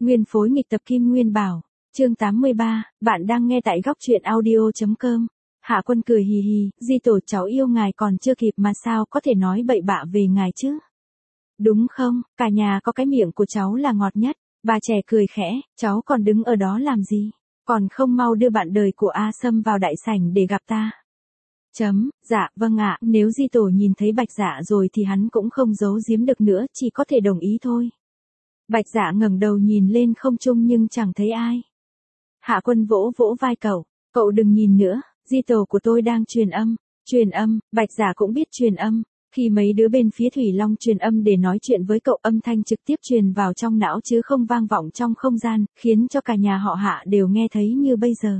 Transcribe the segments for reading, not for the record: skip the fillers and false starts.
Nguyên phối nghịch tập Kim Nguyên Bảo. Chương 83, bạn đang nghe tại góc truyện audio.com. Hạ Quân cười hì hì, Di tổ cháu yêu ngài còn chưa kịp mà sao có thể nói bậy bạ về ngài chứ? Đúng không, cả nhà có cái miệng của cháu là ngọt nhất. Bà trẻ cười khẽ, cháu còn đứng ở đó làm gì? Còn không mau đưa bạn đời của A Sâm vào đại sảnh để gặp ta. Dạ, vâng ạ, nếu Di tổ nhìn thấy Bạch Dạ rồi thì hắn cũng không giấu giếm được nữa, chỉ có thể đồng ý thôi. Bạch Dạ ngẩng đầu nhìn lên không trung nhưng chẳng thấy ai. Hạ Quân vỗ vỗ vai cậu đừng nhìn nữa, Di tổ của tôi đang truyền âm, Bạch Dạ cũng biết truyền âm. Khi mấy đứa bên phía Thủy Long truyền âm để nói chuyện với cậu, âm thanh trực tiếp truyền vào trong não chứ không vang vọng trong không gian, khiến cho cả nhà họ Hạ đều nghe thấy như bây giờ.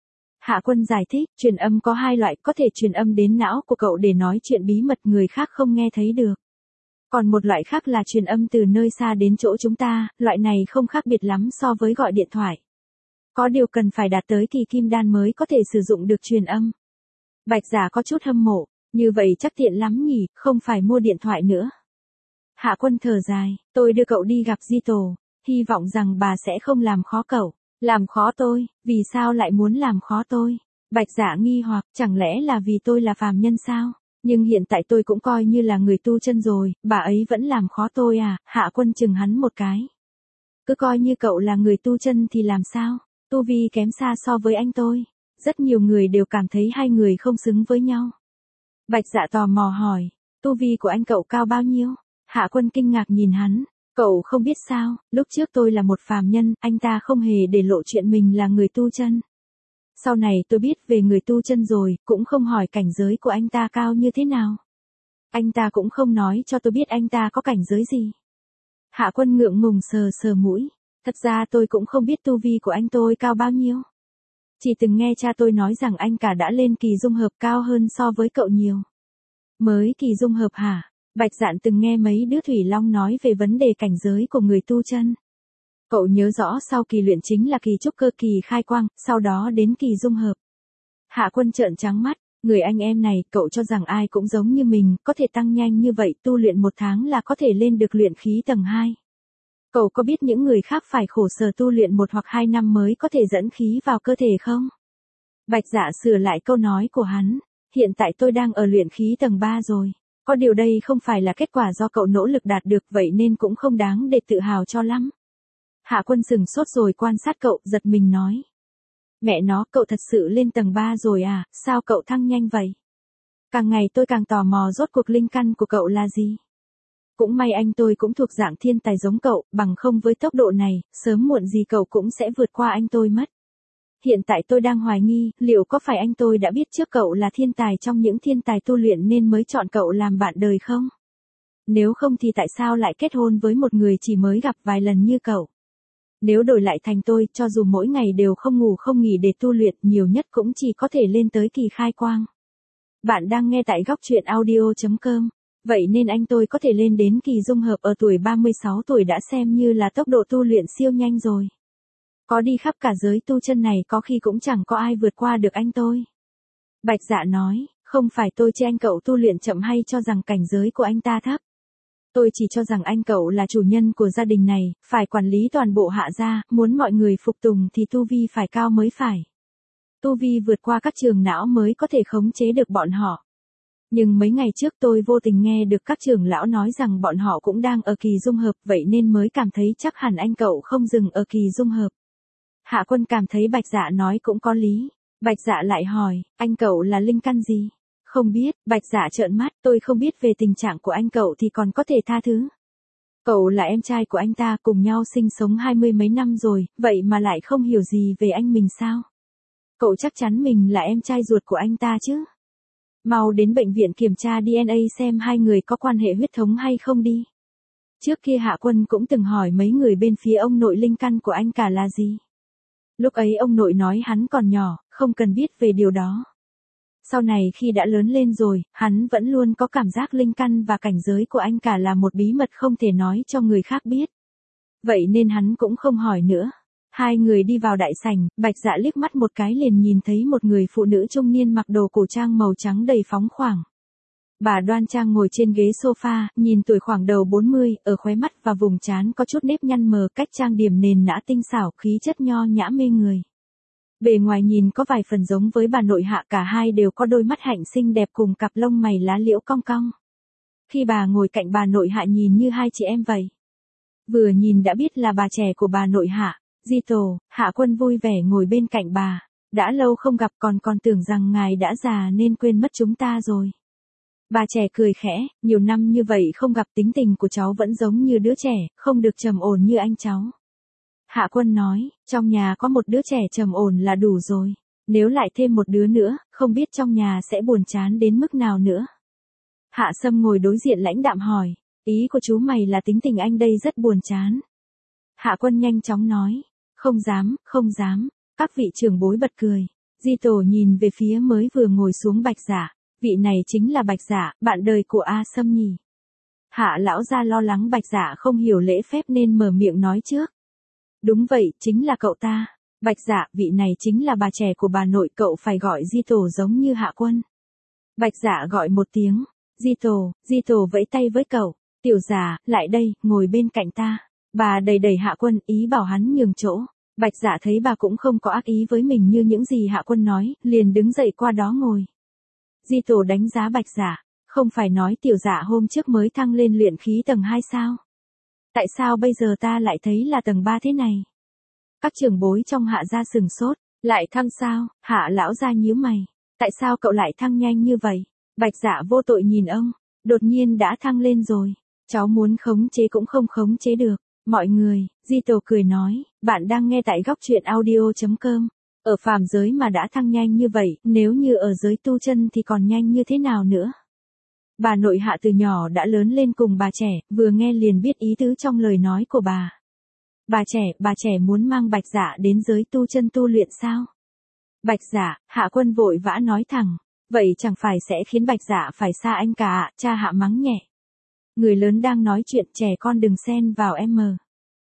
Hạ Quân giải thích, truyền âm có hai loại, có thể truyền âm đến não của cậu để nói chuyện bí mật người khác không nghe thấy được. Còn một loại khác là truyền âm từ nơi xa đến chỗ chúng ta, loại này không khác biệt lắm so với gọi điện thoại. Có điều cần phải đạt tới kỳ kim đan mới có thể sử dụng được truyền âm. Bạch Giả có chút hâm mộ, như vậy chắc tiện lắm nhỉ, không phải mua điện thoại nữa. Hạ Quân thở dài, tôi đưa cậu đi gặp Di tổ, hy vọng rằng bà sẽ không làm khó cậu. Làm khó tôi, vì sao lại muốn làm khó tôi? Bạch Dạ nghi hoặc, chẳng lẽ là vì tôi là phàm nhân sao? Nhưng hiện tại tôi cũng coi như là người tu chân rồi, bà ấy vẫn làm khó tôi à? Hạ Quân chừng hắn một cái. Cứ coi như cậu là người tu chân thì làm sao? Tu vi kém xa so với anh tôi. Rất nhiều người đều cảm thấy hai người không xứng với nhau. Bạch Dạ tò mò hỏi, tu vi của anh cậu cao bao nhiêu? Hạ Quân kinh ngạc nhìn hắn. Cậu không biết sao, lúc trước tôi là một phàm nhân, anh ta không hề để lộ chuyện mình là người tu chân. Sau này tôi biết về người tu chân rồi, cũng không hỏi cảnh giới của anh ta cao như thế nào. Anh ta cũng không nói cho tôi biết anh ta có cảnh giới gì. Hạ Quân ngượng ngùng sờ mũi. Thật ra tôi cũng không biết tu vi của anh tôi cao bao nhiêu. Chỉ từng nghe cha tôi nói rằng anh cả đã lên kỳ dung hợp cao hơn so với cậu nhiều. Mới kỳ dung hợp hả? Bạch Dạn từng nghe mấy đứa Thủy Long nói về vấn đề cảnh giới của người tu chân. Cậu nhớ rõ sau kỳ luyện chính là kỳ trúc cơ kỳ khai quang, sau đó đến kỳ dung hợp. Hạ Quân trợn trắng mắt, người anh em này, cậu cho rằng ai cũng giống như mình, có thể tăng nhanh như vậy, tu luyện 1 tháng là có thể lên được luyện khí tầng 2. Cậu có biết những người khác phải khổ sở tu luyện 1 hoặc 2 năm mới có thể dẫn khí vào cơ thể không? Bạch Dạ sửa lại câu nói của hắn, hiện tại tôi đang ở luyện khí tầng 3 rồi. Có điều đây không phải là kết quả do cậu nỗ lực đạt được, vậy nên cũng không đáng để tự hào cho lắm. Hạ Quân sừng sốt rồi quan sát cậu, giật mình nói. Mẹ nó, cậu thật sự lên tầng 3 rồi à, sao cậu thăng nhanh vậy? Càng ngày tôi càng tò mò rốt cuộc linh căn của cậu là gì? Cũng may anh tôi cũng thuộc dạng thiên tài giống cậu, bằng không với tốc độ này, sớm muộn gì cậu cũng sẽ vượt qua anh tôi mất. Hiện tại tôi đang hoài nghi, liệu có phải anh tôi đã biết trước cậu là thiên tài trong những thiên tài tu luyện nên mới chọn cậu làm bạn đời không? Nếu không thì tại sao lại kết hôn với một người chỉ mới gặp vài lần như cậu? Nếu đổi lại thành tôi, cho dù mỗi ngày đều không ngủ không nghỉ để tu luyện, nhiều nhất cũng chỉ có thể lên tới kỳ khai quang. Bạn đang nghe tại góc truyện audio.com. Vậy nên anh tôi có thể lên đến kỳ dung hợp ở tuổi 36 tuổi đã xem như là tốc độ tu luyện siêu nhanh rồi. Có đi khắp cả giới tu chân này có khi cũng chẳng có ai vượt qua được anh tôi. Bạch Dạ nói, không phải tôi chê anh cậu tu luyện chậm hay cho rằng cảnh giới của anh ta thấp. Tôi chỉ cho rằng anh cậu là chủ nhân của gia đình này, phải quản lý toàn bộ Hạ gia, muốn mọi người phục tùng thì tu vi phải cao mới phải. Tu vi vượt qua các trường não mới có thể khống chế được bọn họ. Nhưng mấy ngày trước tôi vô tình nghe được các trưởng lão nói rằng bọn họ cũng đang ở kỳ dung hợp, vậy nên mới cảm thấy chắc hẳn anh cậu không dừng ở kỳ dung hợp. Hạ Quân cảm thấy Bạch Dạ nói cũng có lý. Bạch Dạ lại hỏi, anh cậu là linh căn gì? Không biết, Bạch Dạ trợn mắt, tôi không biết về tình trạng của anh cậu thì còn có thể tha thứ. Cậu là em trai của anh ta, cùng nhau sinh sống 20 mấy năm rồi, vậy mà lại không hiểu gì về anh mình sao? Cậu chắc chắn mình là em trai ruột của anh ta chứ? Mau đến bệnh viện kiểm tra DNA xem hai người có quan hệ huyết thống hay không đi. Trước kia Hạ Quân cũng từng hỏi mấy người bên phía ông nội linh căn của anh cả là gì. Lúc ấy ông nội nói hắn còn nhỏ, không cần biết về điều đó. Sau này khi đã lớn lên rồi, hắn vẫn luôn có cảm giác linh căn và cảnh giới của anh cả là một bí mật không thể nói cho người khác biết. Vậy nên hắn cũng không hỏi nữa. Hai người đi vào đại sảnh, Bạch Dạ liếc mắt một cái liền nhìn thấy một người phụ nữ trung niên mặc đồ cổ trang màu trắng đầy phóng khoáng. Bà đoan trang ngồi trên ghế sofa, nhìn tuổi khoảng đầu 40, ở khóe mắt và vùng trán có chút nếp nhăn mờ, cách trang điểm nền nã tinh xảo, khí chất nho nhã mê người. Bề ngoài nhìn có vài phần giống với bà nội Hạ, cả hai đều có đôi mắt hạnh xinh đẹp cùng cặp lông mày lá liễu cong cong. Khi bà ngồi cạnh bà nội Hạ nhìn như hai chị em vậy. Vừa nhìn đã biết là bà trẻ của bà nội Hạ, Di Tổ. Hạ Quân vui vẻ ngồi bên cạnh bà. Đã lâu không gặp, còn tưởng rằng ngài đã già nên quên mất chúng ta rồi. Bà trẻ cười khẽ, nhiều năm như vậy không gặp, tính tình của cháu vẫn giống như đứa trẻ, không được trầm ổn như anh cháu. Hạ Quân nói, trong nhà có một đứa trẻ trầm ổn là đủ rồi. Nếu lại thêm một đứa nữa, không biết trong nhà sẽ buồn chán đến mức nào nữa. Hạ Sâm ngồi đối diện lãnh đạm hỏi, ý của chú mày là tính tình anh đây rất buồn chán. Hạ Quân nhanh chóng nói, không dám, không dám. Các vị trưởng bối bật cười. Di Tổ nhìn về phía mới vừa ngồi xuống Bạch Dạ. Vị này chính là Bạch Dạ, bạn đời của A Sâm nhỉ. Hạ lão gia lo lắng Bạch Dạ không hiểu lễ phép nên mở miệng nói trước. Đúng vậy, chính là cậu ta. Bạch Dạ, vị này chính là bà trẻ của bà nội, cậu phải gọi Di Tổ giống như Hạ Quân. Bạch Dạ gọi một tiếng. Di Tổ vẫy tay với cậu. Tiểu Dạ, lại đây, ngồi bên cạnh ta. Bà đẩy Hạ Quân, ý bảo hắn nhường chỗ. Bạch Dạ thấy bà cũng không có ác ý với mình như những gì Hạ Quân nói, liền đứng dậy qua đó ngồi. Di Tổ đánh giá Bạch Dạ, không phải nói Tiểu Dạ hôm trước mới thăng lên luyện khí tầng 2 sao? Tại sao bây giờ ta lại thấy là tầng 3 thế này? Các trưởng bối trong Hạ gia sừng sốt, lại thăng sao? Hạ lão gia nhíu mày, tại sao cậu lại thăng nhanh như vậy? Bạch Dạ vô tội nhìn ông, đột nhiên đã thăng lên rồi, cháu muốn khống chế cũng không khống chế được. Mọi người, Di Tổ cười nói, bạn đang nghe tại góc truyện audio.com. Ở phàm giới mà đã thăng nhanh như vậy, nếu như ở giới tu chân thì còn nhanh như thế nào nữa? Bà nội Hạ từ nhỏ đã lớn lên cùng bà trẻ, vừa nghe liền biết ý tứ trong lời nói của bà. Bà trẻ muốn mang Bạch Dạ đến giới tu chân tu luyện sao? Bạch Dạ, Hạ Quân vội vã nói thẳng, vậy chẳng phải sẽ khiến Bạch Dạ phải xa anh cả ạ, cha Hạ mắng nhẹ. Người lớn đang nói chuyện, trẻ con đừng xen vào em mờ.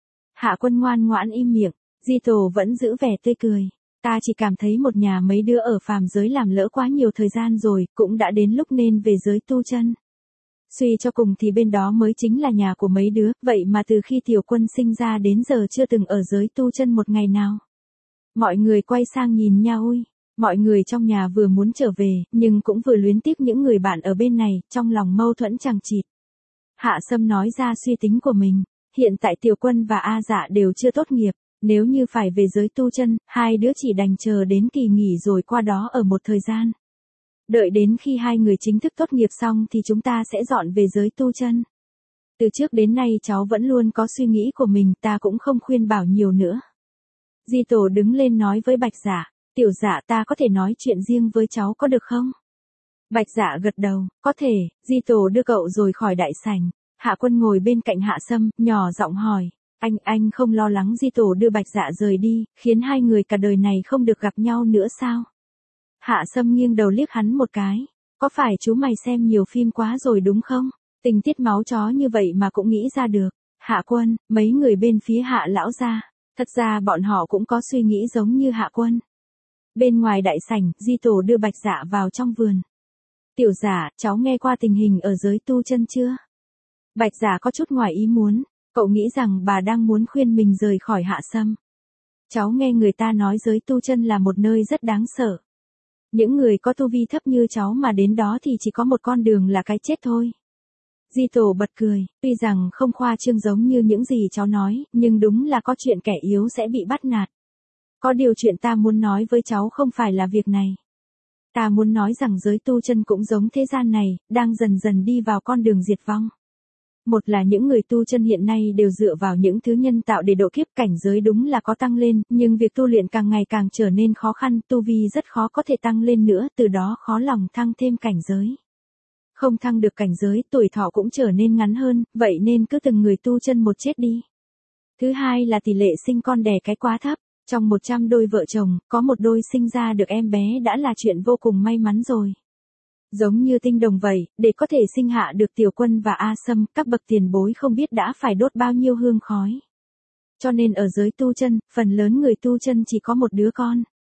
Hạ Quân ngoan ngoãn im miệng, Di Tổ vẫn giữ vẻ tươi cười. Ta chỉ cảm thấy một nhà mấy đứa ở phàm giới làm lỡ quá nhiều thời gian rồi, cũng đã đến lúc nên về giới tu chân. Suy cho cùng thì bên đó mới chính là nhà của mấy đứa, vậy mà từ khi Tiểu Quân sinh ra đến giờ chưa từng ở giới tu chân một ngày nào. Mọi người quay sang nhìn nhau ui. Mọi người trong nhà vừa muốn trở về, nhưng cũng vừa luyến tiếc những người bạn ở bên này, trong lòng mâu thuẫn chằng chịt. Hạ Sâm nói ra suy tính của mình, hiện tại Tiểu Quân và A Dạ đều chưa tốt nghiệp, nếu như phải về giới tu chân, hai đứa chỉ đành chờ đến kỳ nghỉ rồi qua đó ở một thời gian. Đợi đến khi hai người chính thức tốt nghiệp xong thì chúng ta sẽ dọn về giới tu chân. Từ trước đến nay cháu vẫn luôn có suy nghĩ của mình, ta cũng không khuyên bảo nhiều nữa. Di Tổ đứng lên nói với Bạch Dạ, Tiểu Dạ, ta có thể nói chuyện riêng với cháu có được không? Bạch Dạ gật đầu, có thể. Di Tổ đưa cậu rồi khỏi đại sảnh. Hạ Quân ngồi bên cạnh Hạ Sâm, nhỏ giọng hỏi, anh không lo lắng Di Tổ đưa Bạch Dạ rời đi, khiến hai người cả đời này không được gặp nhau nữa sao? Hạ Sâm nghiêng đầu liếc hắn một cái, có phải chú mày xem nhiều phim quá rồi đúng không? Tình tiết máu chó như vậy mà cũng nghĩ ra được. Hạ Quân, mấy người bên phía Hạ lão gia, thật ra bọn họ cũng có suy nghĩ giống như Hạ Quân. Bên ngoài đại sảnh, Di Tổ đưa Bạch Dạ vào trong vườn. Tiểu Dạ, cháu nghe qua tình hình ở giới tu chân chưa? Bạch Dạ có chút ngoài ý muốn, cậu nghĩ rằng bà đang muốn khuyên mình rời khỏi Hạ Sâm. Cháu nghe người ta nói giới tu chân là một nơi rất đáng sợ. Những người có tu vi thấp như cháu mà đến đó thì chỉ có một con đường là cái chết thôi. Di Tổ bật cười, tuy rằng không khoa trương giống như những gì cháu nói, nhưng đúng là có chuyện kẻ yếu sẽ bị bắt nạt. Có điều chuyện ta muốn nói với cháu không phải là việc này. Ta muốn nói rằng giới tu chân cũng giống thế gian này, đang dần dần đi vào con đường diệt vong. Một là những người tu chân hiện nay đều dựa vào những thứ nhân tạo để độ kiếp, cảnh giới đúng là có tăng lên, nhưng việc tu luyện càng ngày càng trở nên khó khăn, tu vi rất khó có thể tăng lên nữa, từ đó khó lòng thăng thêm cảnh giới. Không thăng được cảnh giới, tuổi thọ cũng trở nên ngắn hơn, vậy nên cứ từng người tu chân một chết đi. Thứ hai là tỷ lệ sinh con đẻ cái quá thấp, trong 100 đôi vợ chồng, có một đôi sinh ra được em bé đã là chuyện vô cùng may mắn rồi. Giống như tinh đồng vậy, để có thể sinh hạ được Tiểu Quân và A Sâm, các bậc tiền bối không biết đã phải đốt bao nhiêu hương khói. Cho nên ở giới tu chân, phần lớn người tu chân chỉ có một đứa con.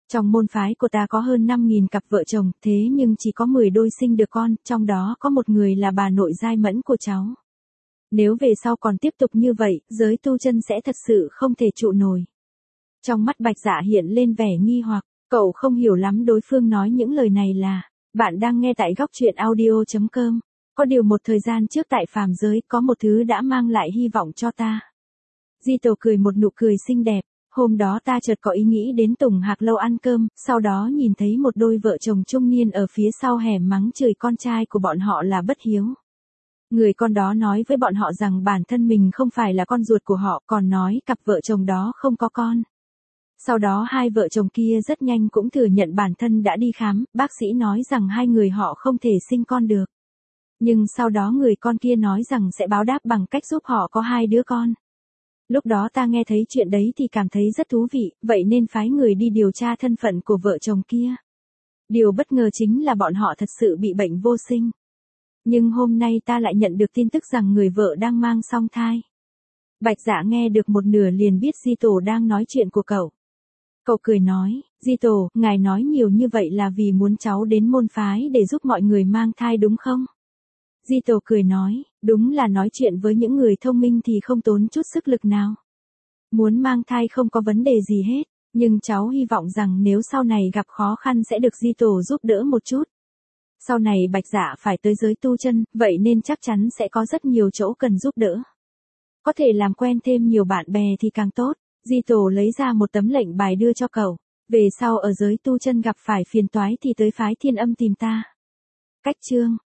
Trong môn phái của ta có hơn 5.000 cặp vợ chồng, thế nhưng chỉ có 10 đôi sinh được con, trong đó có một người là bà nội giai mẫn của cháu. Nếu về sau còn tiếp tục như vậy, giới tu chân sẽ thật sự không thể trụ nổi. Trong mắt Bạch Dạ hiện lên vẻ nghi hoặc, cậu không hiểu lắm đối phương nói những lời này là, bạn đang nghe tại góc truyện audio.com. Có điều một thời gian trước tại phàm giới có một thứ đã mang lại hy vọng cho ta. Di Tổ cười một nụ cười xinh đẹp, hôm đó ta chợt có ý nghĩ đến Tùng Hạc Lâu ăn cơm, sau đó nhìn thấy một đôi vợ chồng trung niên ở phía sau hẻm mắng chửi con trai của bọn họ là bất hiếu. Người con đó nói với bọn họ rằng bản thân mình không phải là con ruột của họ, còn nói cặp vợ chồng đó không có con. Sau đó hai vợ chồng kia rất nhanh cũng thừa nhận bản thân đã đi khám, bác sĩ nói rằng hai người họ không thể sinh con được. Nhưng sau đó người con kia nói rằng sẽ báo đáp bằng cách giúp họ có 2 đứa con. Lúc đó ta nghe thấy chuyện đấy thì cảm thấy rất thú vị, vậy nên phái người đi điều tra thân phận của vợ chồng kia. Điều bất ngờ chính là bọn họ thật sự bị bệnh vô sinh. Nhưng hôm nay ta lại nhận được tin tức rằng người vợ đang mang song thai. Bạch Dạ nghe được một nửa liền biết Di Tổ đang nói chuyện của cậu. Cậu cười nói, Di Tổ, ngài nói nhiều như vậy là vì muốn cháu đến môn phái để giúp mọi người mang thai đúng không? Di Tổ cười nói, đúng là nói chuyện với những người thông minh thì không tốn chút sức lực nào. Muốn mang thai không có vấn đề gì hết, nhưng cháu hy vọng rằng nếu sau này gặp khó khăn sẽ được Di Tổ giúp đỡ một chút. Sau này Bạch Dạ phải tới giới tu chân, vậy nên chắc chắn sẽ có rất nhiều chỗ cần giúp đỡ. Có thể làm quen thêm nhiều bạn bè thì càng tốt. Di Tổ lấy ra một tấm lệnh bài đưa cho cậu. Về sau ở giới tu chân gặp phải phiền toái thì tới phái Thiên Âm tìm ta. Cách chương